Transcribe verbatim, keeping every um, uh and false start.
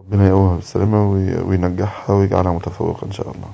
ربنا يقومها بالسلامة وي- وينجحها ويجعلها متفوقة إن شاء الله.